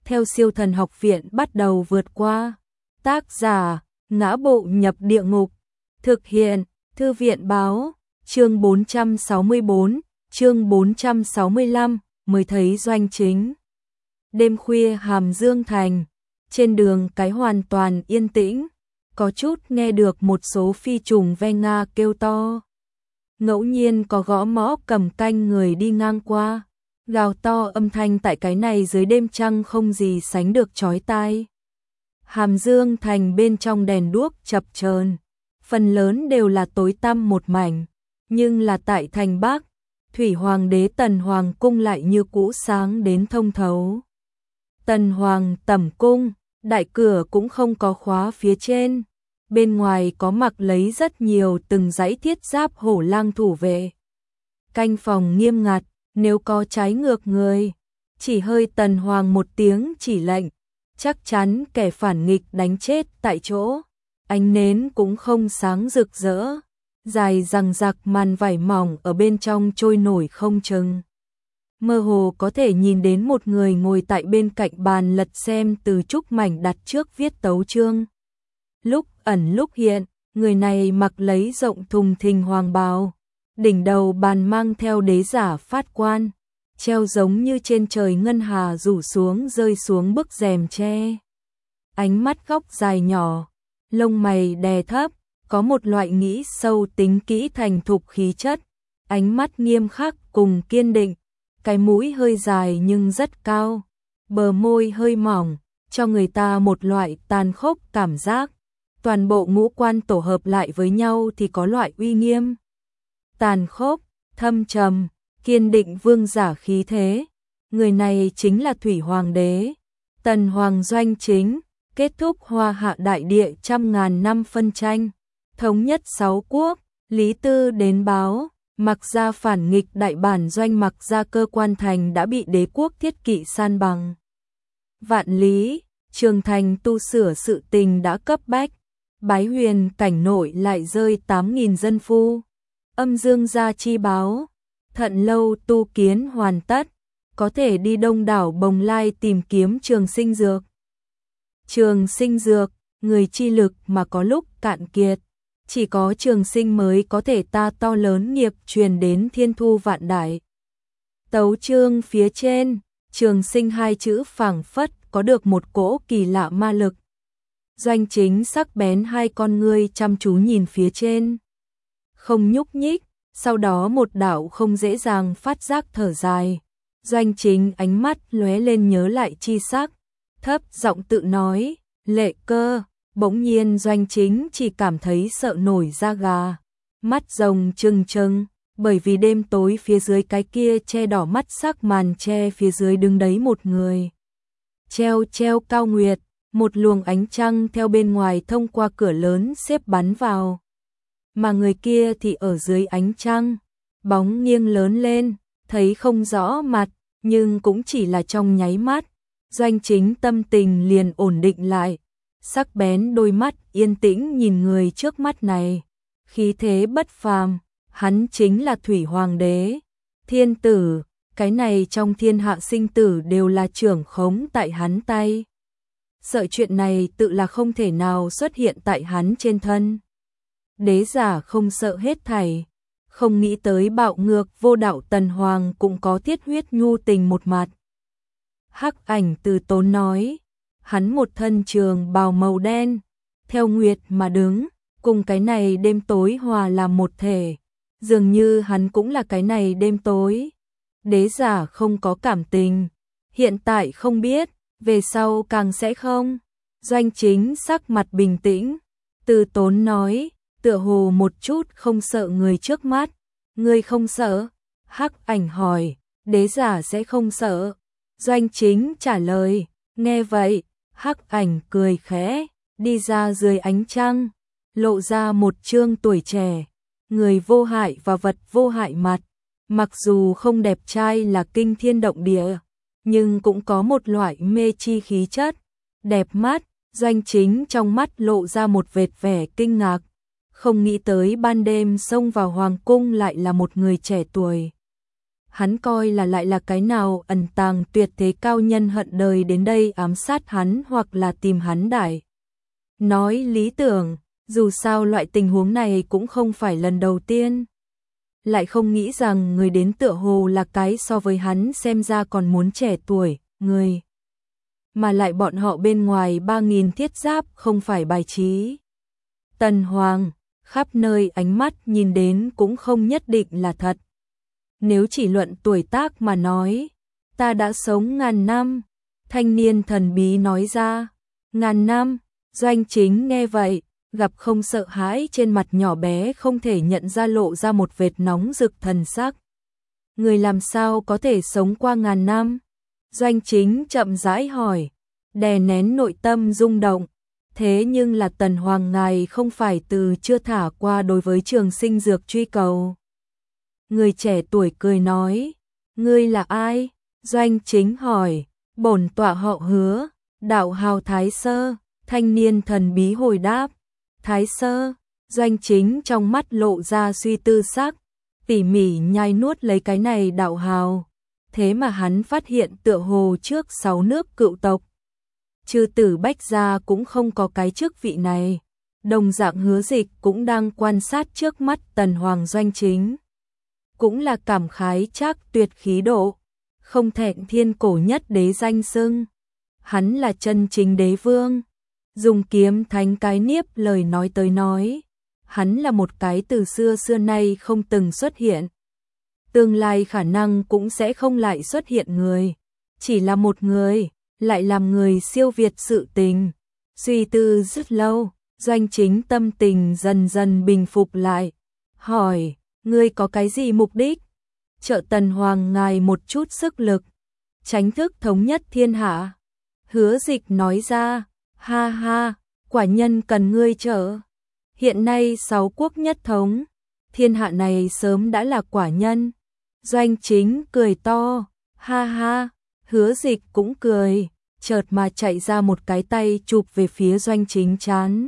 theo Siêu Thần Học Viện bắt đầu vượt qua. Tác giả: Ngã Bộ Nhập Địa Ngục. Thực hiện: Thư viện báo. Chương 464, chương 465, mới thấy doanh chính. Đêm khuya Hàm Dương Thành, trên đường cái hoàn toàn yên tĩnh, có chút nghe được một số phi trùng ve nga kêu to. Ngẫu nhiên có gõ mõ cầm canh người đi ngang qua, gào to âm thanh tại cái này dưới đêm trăng không gì sánh được chói tai. Hàm Dương Thành bên trong đèn đuốc chập chờn, phần lớn đều là tối tăm một mảnh, nhưng là tại thành Bắc, Thủy Hoàng đế Tần Hoàng cung lại như cũ sáng đến thông thấu. Tần Hoàng tẩm cung, đại cửa cũng không có khóa phía trên, bên ngoài có mặc lấy rất nhiều từng dãy thiết giáp hổ lang thủ vệ. Canh phòng nghiêm ngặt, nếu có trái ngược người, chỉ hơi Tần Hoàng một tiếng chỉ lệnh, chắc chắn kẻ phản nghịch đánh chết tại chỗ. Ánh nến cũng không sáng rực rỡ, dài rằng rạc màn vải mỏng ở bên trong trôi nổi không chừng. Mơ hồ có thể nhìn đến một người ngồi tại bên cạnh bàn lật xem từ trúc mảnh đặt trước viết tấu chương. Lúc ẩn lúc hiện, người này mặc lấy rộng thùng thình hoàng bào, đỉnh đầu bàn mang theo đế giả phát quan, treo giống như trên trời ngân hà rủ xuống rơi xuống bức rèm tre. Ánh mắt góc dài nhỏ, lông mày đè thấp, có một loại nghĩ sâu tính kỹ thành thục khí chất, ánh mắt nghiêm khắc cùng kiên định, cái mũi hơi dài nhưng rất cao, bờ môi hơi mỏng, cho người ta một loại tàn khốc cảm giác. Toàn bộ ngũ quan tổ hợp lại với nhau thì có loại uy nghiêm, tàn khốc, thâm trầm, kiên định vương giả khí thế. Người này chính là Thủy Hoàng đế, Tần Hoàng doanh chính, kết thúc Hoa Hạ đại địa trăm ngàn năm phân tranh, thống nhất 6 quốc. Lý Tư đến báo, Mặc Gia phản nghịch đại bản doanh Mặc Gia cơ quan thành đã bị đế quốc Thiết Kỵ san bằng. Vạn Lý, Trường Thành tu sửa sự tình đã cấp bách, Bái Huyền cảnh nội lại rơi 8.000 dân phu. Âm Dương gia chi báo, Thận Lâu tu kiến hoàn tất, có thể đi đông đảo Bồng Lai tìm kiếm trường sinh dược. Trường sinh dược, người chi lực mà có lúc cạn kiệt, chỉ có trường sinh mới có thể ta to lớn nghiệp truyền đến thiên thu vạn đại. Tấu chương phía trên, trường sinh hai chữ phảng phất có được một cỗ kỳ lạ ma lực. Doanh chính sắc bén hai con ngươi chăm chú nhìn phía trên, không nhúc nhích, sau đó một đạo không dễ dàng phát giác thở dài. Doanh chính ánh mắt lóe lên nhớ lại chi sắc, thấp giọng tự nói, Lệ Cơ. Bỗng nhiên doanh chính chỉ cảm thấy sợ nổi da gà, mắt rồng trừng trừng, bởi vì đêm tối phía dưới cái kia che đỏ mắt sắc màn che phía dưới đứng đấy một người. Treo cao nguyệt, một luồng ánh trăng theo bên ngoài thông qua cửa lớn xếp bắn vào. Mà người kia thì ở dưới ánh trăng, bóng nghiêng lớn lên, thấy không rõ mặt, nhưng cũng chỉ là trong nháy mắt. Doanh chính tâm tình liền ổn định lại, sắc bén đôi mắt yên tĩnh nhìn người trước mắt này, khí thế bất phàm, hắn chính là Thủy Hoàng đế, thiên tử, cái này trong thiên hạ sinh tử đều là trưởng khống tại hắn tay. Sợ chuyện này tự là không thể nào xuất hiện tại hắn trên thân. Đế giả không sợ hết thảy, không nghĩ tới bạo ngược vô đạo Tần Hoàng cũng có thiết huyết nhu tình một mặt. Hắc Ảnh Từ Tốn nói, hắn một thân trường bào màu đen, theo nguyệt mà đứng, cùng cái này đêm tối hòa làm một thể, dường như hắn cũng là cái này đêm tối. Đế giả không có cảm tình, hiện tại không biết, về sau càng sẽ không. Doanh chính sắc mặt bình tĩnh, Từ Tốn nói, tựa hồ một chút không sợ người trước mắt. Người không sợ? Hắc Ảnh hỏi, đế giả sẽ không sợ. Doanh chính trả lời, nghe vậy, Hắc Ảnh cười khẽ, đi ra dưới ánh trăng, lộ ra một trương tuổi trẻ, người vô hại và vật vô hại mặt. Mặc dù không đẹp trai là kinh thiên động địa, nhưng cũng có một loại mê chi khí chất, đẹp mắt. Doanh chính trong mắt lộ ra một vệt vẻ kinh ngạc, không nghĩ tới ban đêm xông vào hoàng cung lại là một người trẻ tuổi. Hắn coi là lại là cái nào ẩn tàng tuyệt thế cao nhân hận đời đến đây ám sát hắn hoặc là tìm hắn đãi. Nói lý tưởng, dù sao loại tình huống này cũng không phải lần đầu tiên. Lại không nghĩ rằng người đến tựa hồ là cái so với hắn xem ra còn muốn trẻ tuổi, người. Mà lại bọn họ bên ngoài 3.000 thiết giáp không phải bài trí. Tần Hoàng, khắp nơi ánh mắt nhìn đến cũng không nhất định là thật. Nếu chỉ luận tuổi tác mà nói, ta đã sống ngàn năm, thanh niên thần bí nói ra, ngàn năm, Doanh Chính nghe vậy, gặp không sợ hãi trên mặt nhỏ bé không thể nhận ra lộ ra một vệt nóng rực thần sắc. Người làm sao có thể sống qua ngàn năm? Doanh Chính chậm rãi hỏi, đè nén nội tâm rung động. Thế nhưng là Tần Hoàng ngài không phải từ chưa thả qua đối với trường sinh dược truy cầu. Người trẻ tuổi cười nói, ngươi là ai? Doanh Chính hỏi, bổn tọa họ Hứa, đạo hào Thái Sơ. Thanh niên thần bí hồi đáp, Thái Sơ. Doanh Chính trong mắt lộ ra suy tư sắc, tỉ mỉ nhai nuốt lấy cái này đạo hào. Thế mà hắn phát hiện tựa hồ trước 6 nước cựu tộc, Trừ Tử Bách gia cũng không có cái chức vị này. Đồng dạng Hứa Dịch cũng đang quan sát trước mắt Tần Hoàng Doanh Chính. Cũng là cảm khái chắc tuyệt khí độ, không thẹn thiên cổ nhất đế danh xưng. Hắn là chân chính đế vương. Dùng kiếm thánh cái niếp lời nói tới nói, hắn là một cái từ xưa xưa nay không từng xuất hiện. Tương lai khả năng cũng sẽ không lại xuất hiện người. Chỉ là một người, lại làm người siêu việt sự tình. Suy tư rất lâu, Doanh Chính tâm tình dần dần bình phục lại. Hỏi, ngươi có cái gì mục đích? Trợ Tần Hoàng ngài một chút sức lực, tránh thức thống nhất thiên hạ. Hứa Dịch nói ra, ha ha, quả nhân cần ngươi trợ. Hiện nay 6 quốc nhất thống, thiên hạ này sớm đã là quả nhân. Doanh Chính cười to, ha ha, Hứa Dịch cũng cười, chợt mà chạy ra một cái tay chụp về phía Doanh Chính trán.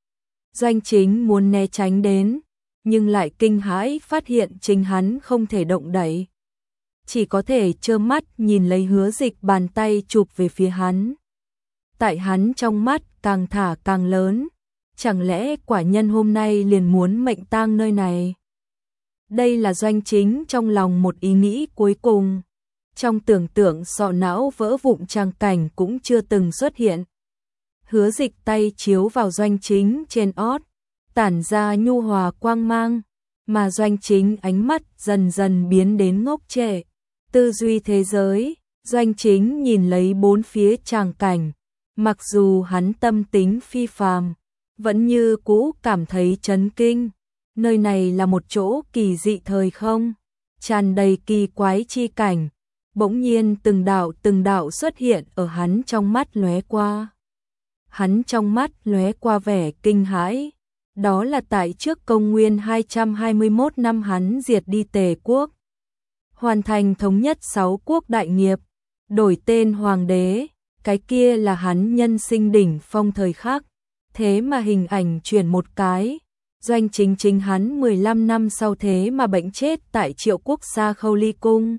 Doanh Chính muốn né tránh đến, nhưng lại kinh hãi phát hiện chính hắn không thể động đậy. Chỉ có thể trơ mắt nhìn lấy Hứa Dịch bàn tay chụp về phía hắn. Tại hắn trong mắt càng thả càng lớn, chẳng lẽ quả nhân hôm nay liền muốn mệnh tang nơi này? Đây là Doanh Chính trong lòng một ý nghĩ cuối cùng. Trong tưởng tượng sọ não vỡ vụn tràng cảnh cũng chưa từng xuất hiện. Hứa Dịch tay chiếu vào Doanh Chính trên ót, tản ra nhu hòa quang mang, mà Doanh Chính ánh mắt dần dần biến đến ngốc trệ. Tư duy thế giới, Doanh Chính nhìn lấy bốn phía tràng cảnh, mặc dù hắn tâm tính phi phàm, vẫn như cũ cảm thấy chấn kinh. Nơi này là một chỗ kỳ dị thời không, tràn đầy kỳ quái chi cảnh. Bỗng nhiên từng đạo xuất hiện ở hắn trong mắt lóe qua. Hắn trong mắt lóe qua vẻ kinh hãi. Đó là tại trước công nguyên 221 năm hắn diệt đi Tề quốc, hoàn thành thống nhất 6 quốc đại nghiệp, đổi tên hoàng đế. Cái kia là hắn nhân sinh đỉnh phong thời khắc. Thế mà hình ảnh chuyển một cái, Doanh Chính hắn 15 năm sau thế mà bệnh chết tại Triệu Quốc Sa Khâu Ly Cung.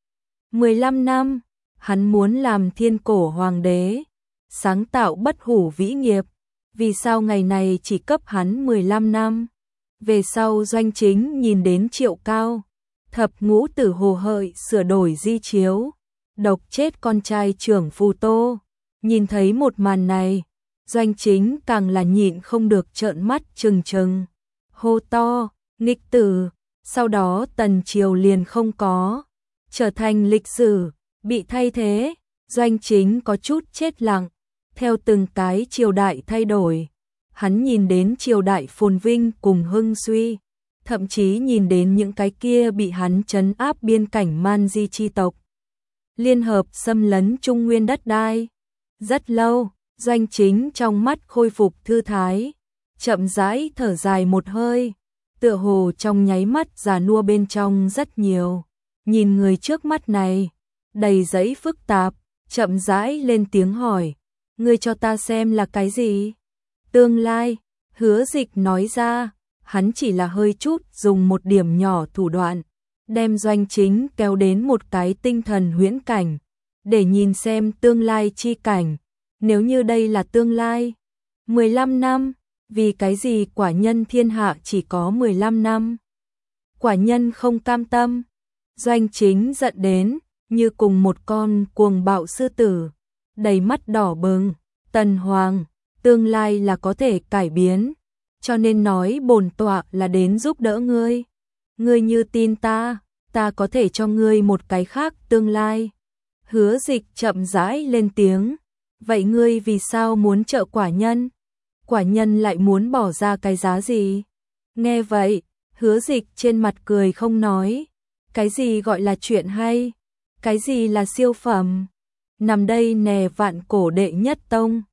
15 năm, hắn muốn làm thiên cổ hoàng đế, sáng tạo bất hủ vĩ nghiệp. Vì sao ngày này chỉ cấp hắn 15 năm? Về sau Doanh Chính nhìn đến Triệu Cao, thập ngũ tử Hồ Hợi sửa đổi di chiếu, độc chết con trai trưởng Phù Tô. Nhìn thấy một màn này, Doanh Chính càng là nhịn không được trợn mắt trừng trừng, hô to, nghịch tử. Sau đó Tần Triều liền không có, trở thành lịch sử, bị thay thế. Doanh Chính có chút chết lặng, theo từng cái triều đại thay đổi, hắn nhìn đến triều đại phồn vinh cùng hưng suy, thậm chí nhìn đến những cái kia bị hắn trấn áp biên cảnh man di chi tộc, liên hợp xâm lấn Trung Nguyên đất đai. Rất lâu, Doanh Chính trong mắt khôi phục thư thái, chậm rãi thở dài một hơi, tựa hồ trong nháy mắt già nua bên trong rất nhiều. Nhìn người trước mắt này, đầy giấy phức tạp, chậm rãi lên tiếng hỏi, ngươi cho ta xem là cái gì? Tương lai, Hứa Dịch nói ra, hắn chỉ là hơi chút dùng một điểm nhỏ thủ đoạn, đem Doanh Chính kéo đến một cái tinh thần huyễn cảnh, để nhìn xem tương lai chi cảnh. Nếu như đây là tương lai, 15 năm, vì cái gì quả nhân thiên hạ chỉ có 15 năm? Quả nhân không cam tâm. Doanh Chính giận đến, như cùng một con cuồng bạo sư tử, đầy mắt đỏ bừng. Tần Hoàng, tương lai là có thể cải biến, cho nên nói bổn tọa là đến giúp đỡ ngươi. Ngươi như tin ta có thể cho ngươi một cái khác tương lai. Hứa Dịch chậm rãi lên tiếng, vậy ngươi vì sao muốn trợ quả nhân? Quả nhân lại muốn bỏ ra cái giá gì? Nghe vậy, Hứa Dịch trên mặt cười không nói, cái gì gọi là chuyện hay? Cái gì là siêu phẩm? Nằm đây nè vạn cổ đệ nhất tông.